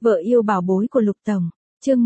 Vợ yêu bảo bối của Lục Tổng, chương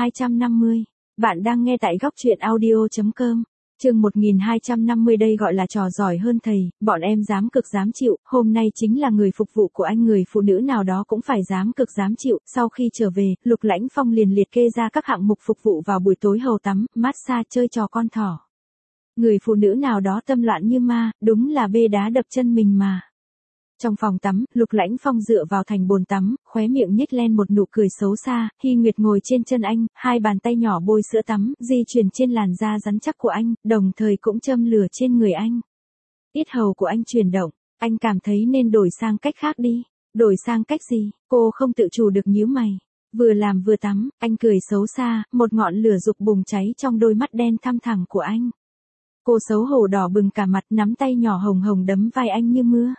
1250. Bạn đang nghe tại góc truyện audio.com. Chương 1250 đây gọi là trò giỏi hơn thầy, bọn em dám cực dám chịu, hôm nay chính là người phục vụ của anh, người phụ nữ nào đó cũng phải dám cực dám chịu. Sau khi trở về, Lục Lãnh Phong liền liệt kê ra các hạng mục phục vụ vào buổi tối: hầu tắm, massage, chơi trò con thỏ. Người phụ nữ nào đó tâm loạn như ma, đúng là bê đá đập chân mình mà. Trong phòng tắm, Lục Lãnh Phong dựa vào thành bồn tắm, khóe miệng nhếch lên một nụ cười xấu xa. Hy Nguyệt ngồi trên chân anh, hai bàn tay nhỏ bôi sữa tắm, di chuyển trên làn da rắn chắc của anh, đồng thời cũng châm lửa trên người anh. Yết hầu của anh chuyển động, anh cảm thấy nên đổi sang cách khác đi. Đổi sang cách gì? Cô không tự chủ được nhíu mày. Vừa làm vừa tắm, anh cười xấu xa, một ngọn lửa rục bùng cháy trong đôi mắt đen thăm thẳm của anh. Cô xấu hổ đỏ bừng cả mặt, nắm tay nhỏ hồng hồng đấm vai anh như mưa.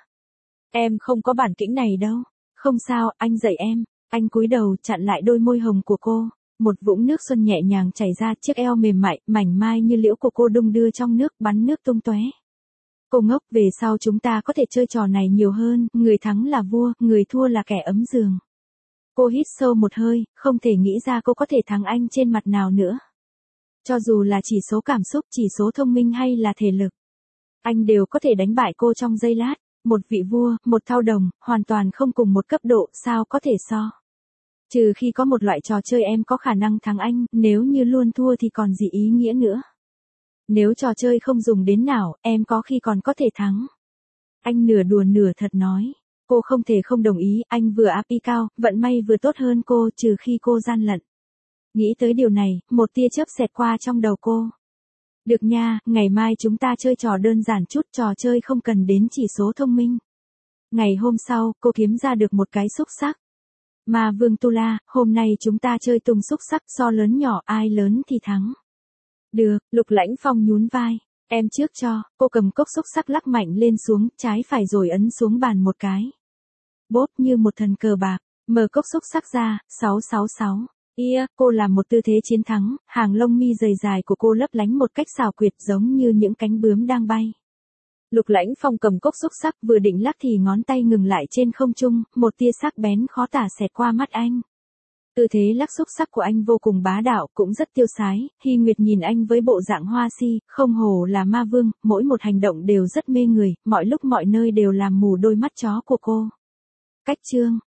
Em không có bản lĩnh này đâu. Không sao, anh dạy em. Anh cúi đầu chặn lại đôi môi hồng của cô. Một vũng nước xuân nhẹ nhàng chảy ra, chiếc eo mềm mại, mảnh mai như liễu của cô đung đưa trong nước, bắn nước tung tóe. Cô ngốc, về sau chúng ta có thể chơi trò này nhiều hơn, người thắng là vua, người thua là kẻ ấm giường. Cô hít sâu một hơi, không thể nghĩ ra cô có thể thắng anh trên mặt nào nữa. Cho dù là chỉ số cảm xúc, chỉ số thông minh hay là thể lực, anh đều có thể đánh bại cô trong giây lát. Một vị vua, một thao đồng, hoàn toàn không cùng một cấp độ, sao có thể so. Trừ khi có một loại trò chơi em có khả năng thắng anh, nếu như luôn thua thì còn gì ý nghĩa nữa. Nếu trò chơi không dùng đến nào, em có khi còn có thể thắng. Anh nửa đùa nửa thật nói. Cô không thể không đồng ý, anh vừa áp cao, vận may vừa tốt hơn cô, trừ khi cô gian lận. Nghĩ tới điều này, một tia chớp xẹt qua trong đầu cô. Được nha, ngày mai chúng ta chơi trò đơn giản chút, trò chơi không cần đến chỉ số thông minh. Ngày hôm sau, cô kiếm ra được một cái xúc xắc. Ma Vương Tu La, hôm nay chúng ta chơi tung xúc xắc, so lớn nhỏ, ai lớn thì thắng. Được, Lục Lãnh Phong nhún vai. Em trước cho. Cô cầm cốc xúc xắc lắc mạnh lên xuống, trái phải rồi ấn xuống bàn một cái. Bốp như một thần cờ bạc, mở cốc xúc xắc ra, 666. Cô làm một tư thế chiến thắng, hàng lông mi dày dài của cô lấp lánh một cách xảo quyệt giống như những cánh bướm đang bay. Lục Lãnh Phong cầm cốc xúc xắc vừa định lắc thì ngón tay ngừng lại trên không trung, một tia sắc bén khó tả xẹt qua mắt anh. Tư thế lắc xúc xắc của anh vô cùng bá đạo, cũng rất tiêu sái. Hy Nguyệt nhìn anh với bộ dạng hoa si, không hổ là ma vương, mỗi một hành động đều rất mê người, mọi lúc mọi nơi đều làm mù đôi mắt chó của cô. Cách chương